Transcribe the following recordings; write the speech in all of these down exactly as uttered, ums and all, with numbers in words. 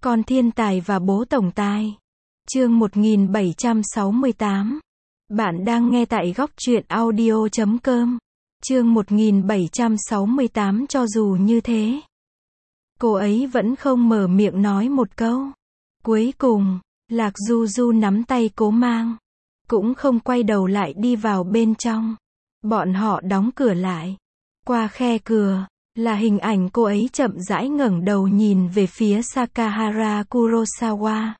Con thiên tài và bố tổng tài. Chương một nghìn bảy trăm sáu mươi tám. Bạn đang nghe tại góc truyện audio chấm com. Chương một nghìn bảy trăm sáu mươi tám. Cho dù như thế, cô ấy vẫn không mở miệng nói một câu. Cuối cùng, Lạc Du Du nắm tay Cố Mang, cũng không quay đầu lại đi vào bên trong. Bọn họ đóng cửa lại. Qua khe cửa là hình ảnh cô ấy chậm rãi ngẩng đầu nhìn về phía Sakahara Kurosawa.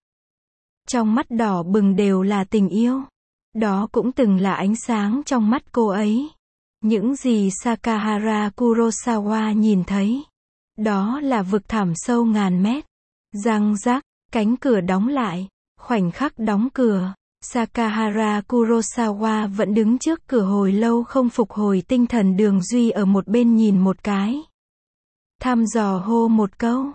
Trong mắt đỏ bừng đều là tình yêu. Đó cũng từng là ánh sáng trong mắt cô ấy. Những gì Sakahara Kurosawa nhìn thấy, đó là vực thẳm sâu ngàn mét. Răng rắc, cánh cửa đóng lại. Khoảnh khắc đóng cửa, Sakahara Kurosawa vẫn đứng trước cửa hồi lâu không phục hồi tinh thần. Đường Duy ở một bên nhìn một cái, thăm dò hô một câu.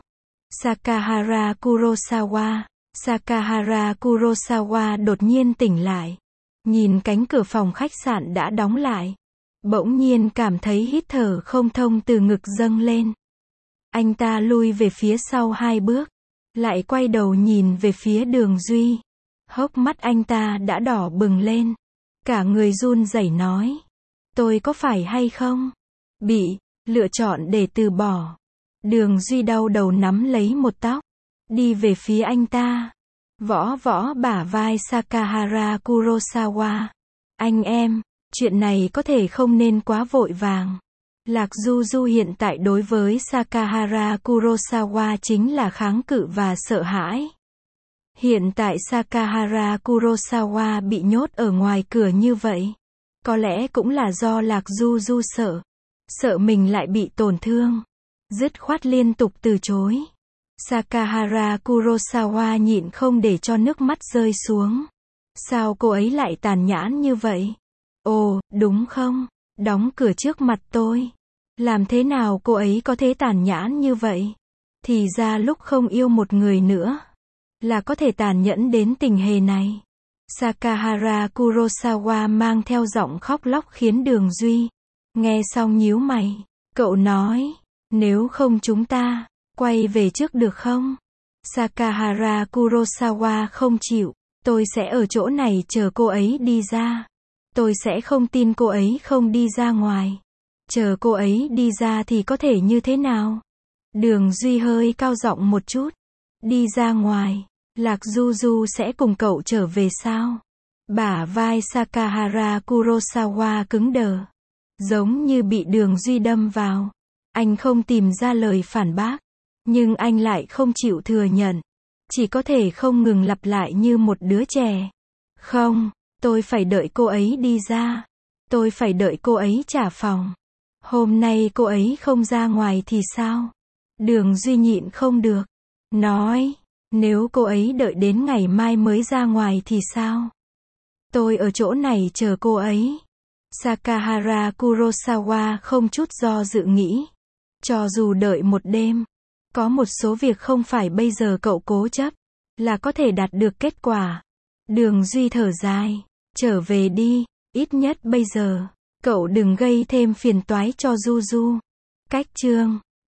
Sakahara Kurosawa. Sakahara Kurosawa đột nhiên tỉnh lại. Nhìn cánh cửa phòng khách sạn đã đóng lại. Bỗng nhiên cảm thấy hít thở không thông từ ngực dâng lên. Anh ta lui về phía sau hai bước. Lại quay đầu nhìn về phía Đường Duy. Hốc mắt anh ta đã đỏ bừng lên. Cả người run rẩy nói. Tôi có phải hay không bị lựa chọn để từ bỏ? Đường Duy đau đầu nắm lấy một tóc, đi về phía anh ta. Võ võ bả vai Sakahara Kurosawa. Anh em, chuyện này có thể không nên quá vội vàng. Lạc Du Du hiện tại đối với Sakahara Kurosawa chính là kháng cự và sợ hãi. Hiện tại Sakahara Kurosawa bị nhốt ở ngoài cửa như vậy. Có lẽ cũng là do Lạc Du Du sợ. Sợ mình lại bị tổn thương. Dứt khoát liên tục từ chối. Sakahara Kurosawa nhịn không để cho nước mắt rơi xuống. Sao cô ấy lại tàn nhẫn như vậy? Ồ, đúng không? Đóng cửa trước mặt tôi. Làm thế nào cô ấy có thể tàn nhẫn như vậy? Thì ra lúc không yêu một người nữa, là có thể tàn nhẫn đến tình hề này. Sakahara Kurosawa mang theo giọng khóc lóc khiến Đường Duy nghe xong nhíu mày. Cậu nói, nếu không chúng ta quay về trước được không? Sakahara Kurosawa không chịu. Tôi sẽ ở chỗ này chờ cô ấy đi ra. Tôi sẽ không tin cô ấy không đi ra ngoài. Chờ cô ấy đi ra thì có thể như thế nào? Đường Duy hơi cao giọng một chút. Đi ra ngoài, Lạc Du Du sẽ cùng cậu trở về sao? Bả vai Sakahara Kurosawa cứng đờ, giống như bị Đường Duy đâm vào. Anh không tìm ra lời phản bác, nhưng anh lại không chịu thừa nhận. Chỉ có thể không ngừng lặp lại như một đứa trẻ. Không, tôi phải đợi cô ấy đi ra. Tôi phải đợi cô ấy trả phòng. Hôm nay cô ấy không ra ngoài thì sao? Đường Duy nhịn không được. Nói, nếu cô ấy đợi đến ngày mai mới ra ngoài thì sao? Tôi ở chỗ này chờ cô ấy. Sakahara Kurosawa không chút do dự nghĩ. Cho dù đợi một đêm, có một số việc không phải bây giờ cậu cố chấp là có thể đạt được kết quả. Đường Duy thở dài. Trở về đi, ít nhất bây giờ cậu đừng gây thêm phiền toái cho Du Du. Cách chương